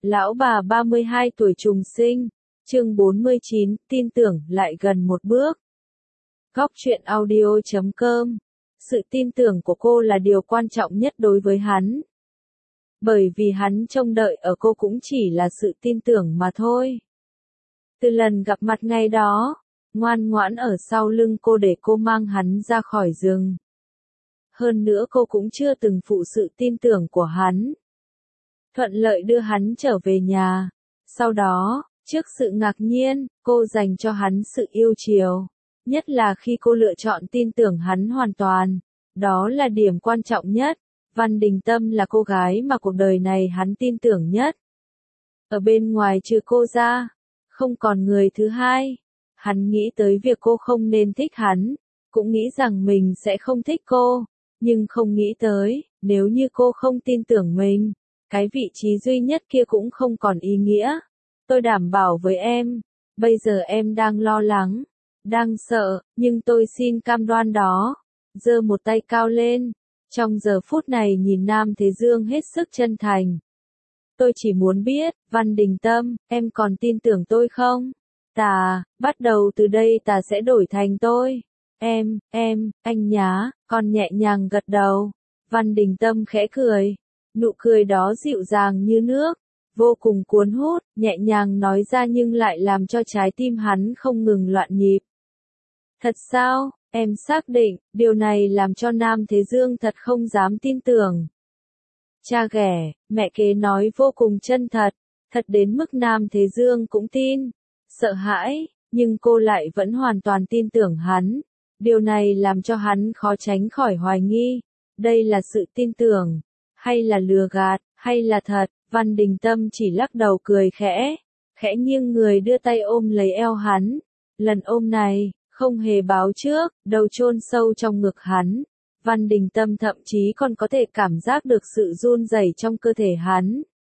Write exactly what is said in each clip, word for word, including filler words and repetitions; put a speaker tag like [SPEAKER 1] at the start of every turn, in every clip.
[SPEAKER 1] Lão bà ba mươi hai tuổi trùng sinh, chương bốn mươi chín, tin tưởng lại gần một bước. Góc truyện audio chấm com. Sự tin tưởng của cô là điều quan trọng nhất đối với hắn. Bởi vì hắn trông đợi ở cô cũng chỉ là sự tin tưởng mà thôi. Từ lần gặp mặt ngày đó, ngoan ngoãn ở sau lưng cô để cô mang hắn ra khỏi rừng. Hơn nữa cô cũng chưa từng phụ sự tin tưởng của hắn. Thuận lợi đưa hắn trở về nhà. Sau đó, trước sự ngạc nhiên, cô dành cho hắn sự yêu chiều. Nhất là khi cô lựa chọn tin tưởng hắn hoàn toàn. Đó là điểm quan trọng nhất. Văn Đình Tâm là cô gái mà cuộc đời này hắn tin tưởng nhất. Ở bên ngoài trừ cô ra, không còn người thứ hai. Hắn nghĩ tới việc cô không nên thích hắn, cũng nghĩ rằng mình sẽ không thích cô, nhưng không nghĩ tới, nếu như cô không tin tưởng mình, cái vị trí duy nhất kia cũng không còn ý nghĩa. Tôi đảm bảo với em, bây giờ em đang lo lắng, đang sợ, nhưng tôi xin cam đoan đó. Giơ một tay cao lên, trong giờ phút này nhìn Nam Thế Dương hết sức chân thành. Tôi chỉ muốn biết, Văn Đình Tâm, em còn tin tưởng tôi không? Tà, bắt đầu từ đây tà sẽ đổi thành tôi. Em, em, anh nhá, con nhẹ nhàng gật đầu. Văn Đình Tâm khẽ cười. Nụ cười đó dịu dàng như nước, vô cùng cuốn hút, nhẹ nhàng nói ra nhưng lại làm cho trái tim hắn không ngừng loạn nhịp. Thật sao, em xác định, điều này làm cho Nam Thế Dương thật không dám tin tưởng. Cha ghẻ, mẹ kế nói vô cùng chân thật, thật đến mức Nam Thế Dương cũng tin. Sợ hãi, nhưng cô lại vẫn hoàn toàn tin tưởng hắn. Điều này làm cho hắn khó tránh khỏi hoài nghi. Đây là sự tin tưởng, hay là lừa gạt, hay là thật? Văn Đình Tâm chỉ lắc đầu cười khẽ, khẽ nghiêng người đưa tay ôm lấy eo hắn. Lần ôm này, không hề báo trước, đầu chôn sâu trong ngực hắn. Văn Đình Tâm thậm chí còn có thể cảm giác được sự run rẩy trong cơ thể hắn.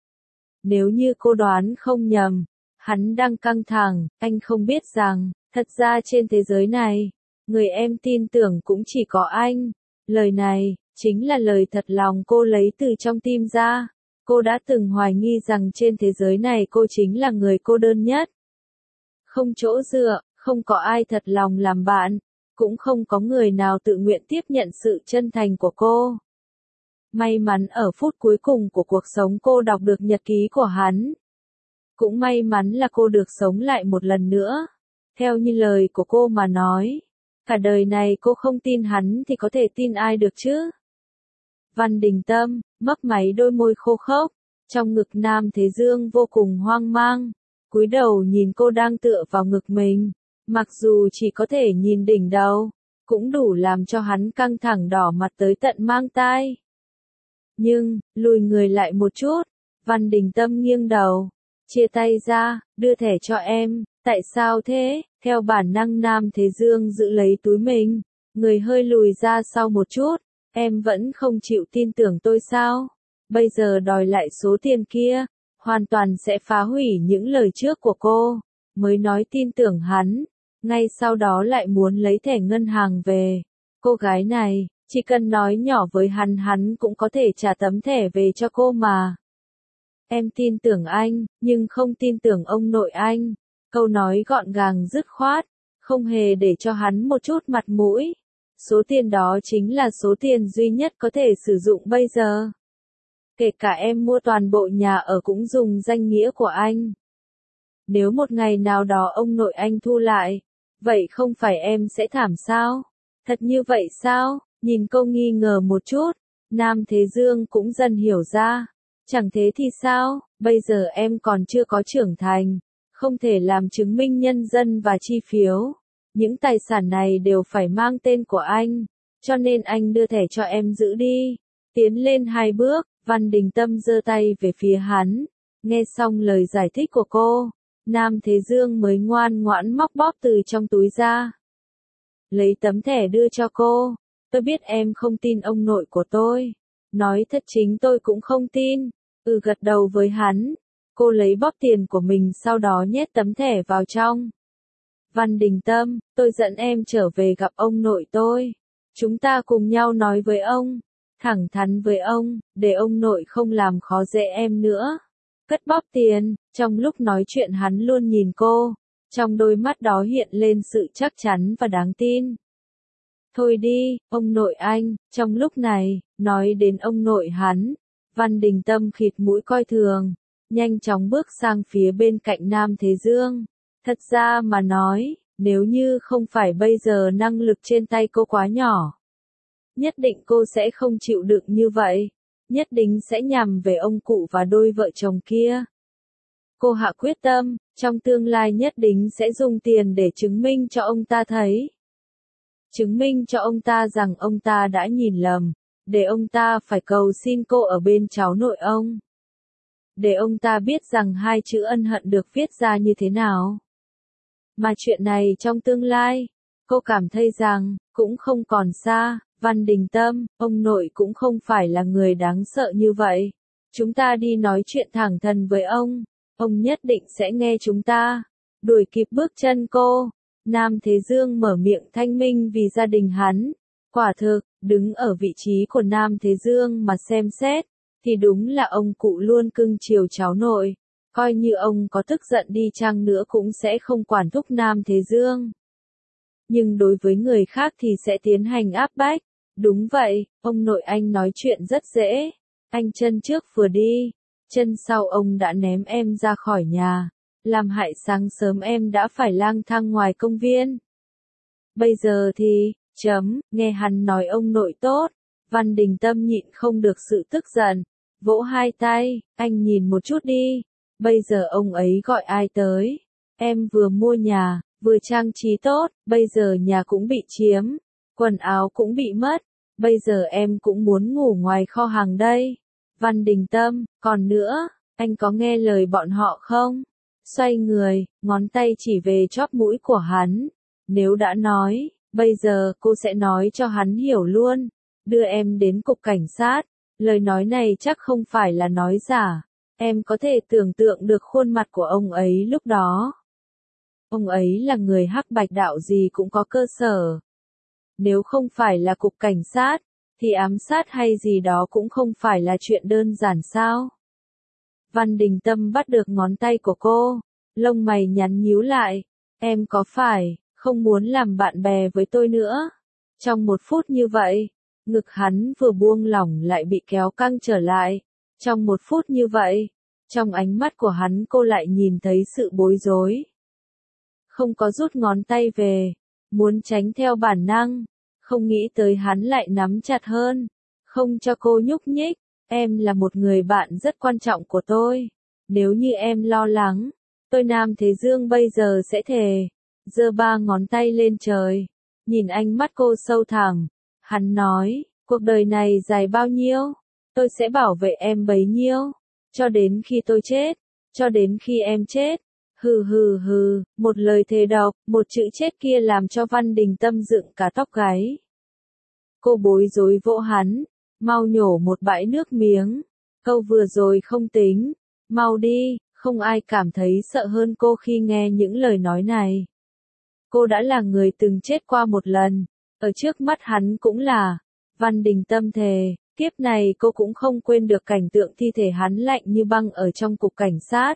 [SPEAKER 1] Nếu như cô đoán không nhầm, hắn đang căng thẳng, anh không biết rằng, thật ra trên thế giới này, người em tin tưởng cũng chỉ có anh. Lời này, chính là lời thật lòng cô lấy từ trong tim ra. Cô đã từng hoài nghi rằng trên thế giới này cô chính là người cô đơn nhất. Không chỗ dựa, không có ai thật lòng làm bạn, cũng không có người nào tự nguyện tiếp nhận sự chân thành của cô. May mắn ở phút cuối cùng của cuộc sống cô đọc được nhật ký của hắn. Cũng may mắn là cô được sống lại một lần nữa. Theo như lời của cô mà nói, cả đời này cô không tin hắn thì có thể tin ai được chứ? Văn Đình Tâm, mấp máy đôi môi khô khốc, trong ngực Nam Thế Dương vô cùng hoang mang, cúi đầu nhìn cô đang tựa vào ngực mình, mặc dù chỉ có thể nhìn đỉnh đầu, cũng đủ làm cho hắn căng thẳng đỏ mặt tới tận mang tai. Nhưng, lùi người lại một chút, Văn Đình Tâm nghiêng đầu, chia tay ra, đưa thẻ cho em. Tại sao thế? Theo bản năng Nam Thế Dương giữ lấy túi mình, người hơi lùi ra sau một chút. Em vẫn không chịu tin tưởng tôi sao? Bây giờ đòi lại số tiền kia, hoàn toàn sẽ phá hủy những lời trước của cô. Mới nói tin tưởng hắn, ngay sau đó lại muốn lấy thẻ ngân hàng về. Cô gái này, chỉ cần nói nhỏ với hắn hắn cũng có thể trả tấm thẻ về cho cô mà. Em tin tưởng anh, nhưng không tin tưởng ông nội anh. Câu nói gọn gàng dứt khoát, không hề để cho hắn một chút mặt mũi. Số tiền đó chính là số tiền duy nhất có thể sử dụng bây giờ. Kể cả em mua toàn bộ nhà ở cũng dùng danh nghĩa của anh. Nếu một ngày nào đó ông nội anh thu lại, vậy không phải em sẽ thảm sao? Thật như vậy sao? Nhìn cô nghi ngờ một chút, Nam Thế Dương cũng dần hiểu ra. Chẳng thế thì sao? Bây giờ em còn chưa có trưởng thành, không thể làm chứng minh nhân dân và chi phiếu. Những tài sản này đều phải mang tên của anh, cho nên anh đưa thẻ cho em giữ đi. Tiến lên hai bước, Văn Đình Tâm giơ tay về phía hắn. Nghe xong lời giải thích của cô, Nam Thế Dương mới ngoan ngoãn móc bóp từ trong túi ra. Lấy tấm thẻ đưa cho cô. Tôi biết em không tin ông nội của tôi. Nói thật chính tôi cũng không tin. Ừ gật đầu với hắn. Cô lấy bóp tiền của mình sau đó nhét tấm thẻ vào trong. Văn Đình Tâm, tôi dẫn em trở về gặp ông nội tôi. Chúng ta cùng nhau nói với ông, thẳng thắn với ông, để ông nội không làm khó dễ em nữa. cất bóp tiền, trong lúc nói chuyện hắn luôn nhìn cô, trong đôi mắt đó hiện lên sự chắc chắn và đáng tin. Thôi đi, ông nội anh, trong lúc này, nói đến ông nội hắn, Văn Đình Tâm khịt mũi coi thường, nhanh chóng bước sang phía bên cạnh Nam Thế Dương. Thật ra mà nói, nếu như không phải bây giờ năng lực trên tay cô quá nhỏ, nhất định cô sẽ không chịu đựng như vậy, nhất định sẽ nhằm về ông cụ và đôi vợ chồng kia. Cô hạ quyết tâm, trong tương lai nhất định sẽ dùng tiền để chứng minh cho ông ta thấy. Chứng minh cho ông ta rằng ông ta đã nhìn lầm, để ông ta phải cầu xin cô ở bên cháu nội ông. Để ông ta biết rằng hai chữ ân hận được viết ra như thế nào. Mà chuyện này trong tương lai, cô cảm thấy rằng, cũng không còn xa, Văn Đình Tâm, ông nội cũng không phải là người đáng sợ như vậy. Chúng ta đi nói chuyện thẳng thắn với ông, ông nhất định sẽ nghe chúng ta. Đuổi kịp bước chân cô, Nam Thế Dương mở miệng thanh minh vì gia đình hắn. Quả thực, đứng ở vị trí của Nam Thế Dương mà xem xét, thì đúng là ông cụ luôn cưng chiều cháu nội. Coi như ông có tức giận đi chăng nữa cũng sẽ không quản thúc Nam Thế Dương. Nhưng đối với người khác thì sẽ tiến hành áp bách. Đúng vậy, ông nội anh nói chuyện rất dễ. Anh chân trước vừa đi, chân sau ông đã ném em ra khỏi nhà, làm hại sáng sớm em đã phải lang thang ngoài công viên. Bây giờ thì, chấm, nghe hắn nói ông nội tốt, Văn Đình Tâm nhịn không được sự tức giận, vỗ hai tay, anh nhìn một chút đi, bây giờ ông ấy gọi ai tới, em vừa mua nhà, vừa trang trí tốt, bây giờ nhà cũng bị chiếm, quần áo cũng bị mất, bây giờ em cũng muốn ngủ ngoài kho hàng đây. Văn Đình Tâm, còn nữa, anh có nghe lời bọn họ không? Xoay người, ngón tay chỉ về chóp mũi của hắn. Nếu đã nói, bây giờ cô sẽ nói cho hắn hiểu luôn. Đưa em đến cục cảnh sát. Lời nói này chắc không phải là nói giả. Em có thể tưởng tượng được khuôn mặt của ông ấy lúc đó. Ông ấy là người hắc bạch đạo gì cũng có cơ sở. Nếu không phải là cục cảnh sát, thì ám sát hay gì đó cũng không phải là chuyện đơn giản sao. Văn Đình Tâm bắt được ngón tay của cô, lông mày nhắn nhíu lại, em có phải, không muốn làm bạn bè với tôi nữa. Trong một phút như vậy, ngực hắn vừa buông lỏng lại bị kéo căng trở lại. Trong một phút như vậy, trong ánh mắt của hắn cô lại nhìn thấy sự bối rối. Không có rút ngón tay về, muốn tránh theo bản năng. Không nghĩ tới hắn lại nắm chặt hơn, không cho cô nhúc nhích, em là một người bạn rất quan trọng của tôi, nếu như em lo lắng, tôi Nam Thế Dương bây giờ sẽ thề, giơ ba ngón tay lên trời, nhìn ánh mắt cô sâu thẳm, hắn nói, cuộc đời này dài bao nhiêu, tôi sẽ bảo vệ em bấy nhiêu, cho đến khi tôi chết, cho đến khi em chết. Hừ hừ hừ, một lời thề độc, một chữ chết kia làm cho Văn Đình Tâm dựng cả tóc gáy. Cô bối rối vỗ hắn, mau nhổ một bãi nước miếng, câu vừa rồi không tính, mau đi, không ai cảm thấy sợ hơn cô khi nghe những lời nói này. Cô đã là người từng chết qua một lần, ở trước mắt hắn cũng là, Văn Đình Tâm thề, kiếp này cô cũng không quên được cảnh tượng thi thể hắn lạnh như băng ở trong cục cảnh sát.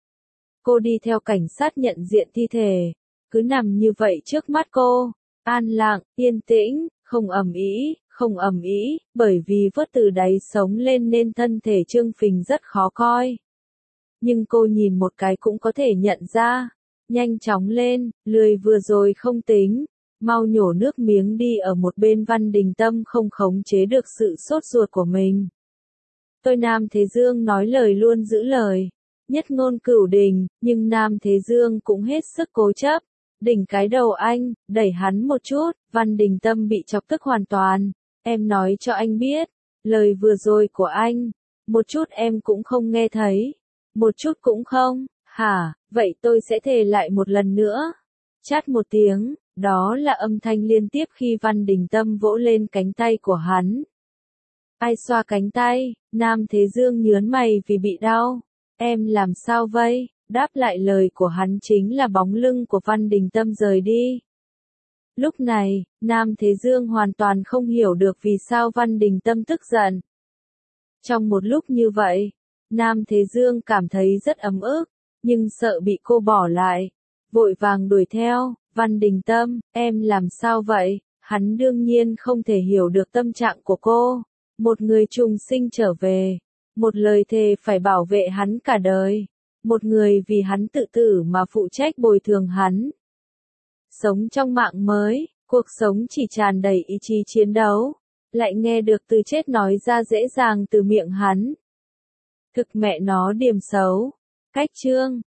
[SPEAKER 1] Cô đi theo cảnh sát nhận diện thi thể, cứ nằm như vậy trước mắt cô, an lặng, yên tĩnh, không ầm ĩ, không ầm ĩ, bởi vì vớt từ đáy sống lên nên thân thể trương phình rất khó coi. Nhưng cô nhìn một cái cũng có thể nhận ra, nhanh chóng lên, lười vừa rồi không tính, mau nhổ nước miếng đi ở một bên. Văn Đình Tâm không khống chế được sự sốt ruột của mình. Tôi Nam Thế Dương nói lời luôn giữ lời. Nhất ngôn cửu đình, nhưng Nam Thế Dương cũng hết sức cố chấp. Đỉnh cái đầu anh, đẩy hắn một chút, Văn Đình Tâm bị chọc tức hoàn toàn. Em nói cho anh biết, lời vừa rồi của anh, một chút em cũng không nghe thấy. Một chút cũng không, hả, vậy tôi sẽ thề lại một lần nữa. Chát một tiếng, đó là âm thanh liên tiếp khi Văn Đình Tâm vỗ lên cánh tay của hắn. Ai xoa cánh tay, Nam Thế Dương nhớn mày vì bị đau. Em làm sao vậy? Đáp lại lời của hắn chính là bóng lưng của Văn Đình Tâm rời đi. Lúc này, Nam Thế Dương hoàn toàn không hiểu được vì sao Văn Đình Tâm tức giận. Trong một lúc như vậy, Nam Thế Dương cảm thấy rất ấm ức, nhưng sợ bị cô bỏ lại, vội vàng đuổi theo. Văn Đình Tâm, em làm sao vậy? Hắn đương nhiên không thể hiểu được tâm trạng của cô. Một người trùng sinh trở về, một lời thề phải bảo vệ hắn cả đời, một người vì hắn tự tử mà phụ trách bồi thường hắn. Sống trong mạng mới, cuộc sống chỉ tràn đầy ý chí chiến đấu, lại nghe được từ chết nói ra dễ dàng từ miệng hắn. Thực mẹ nó điềm xấu. Cách chương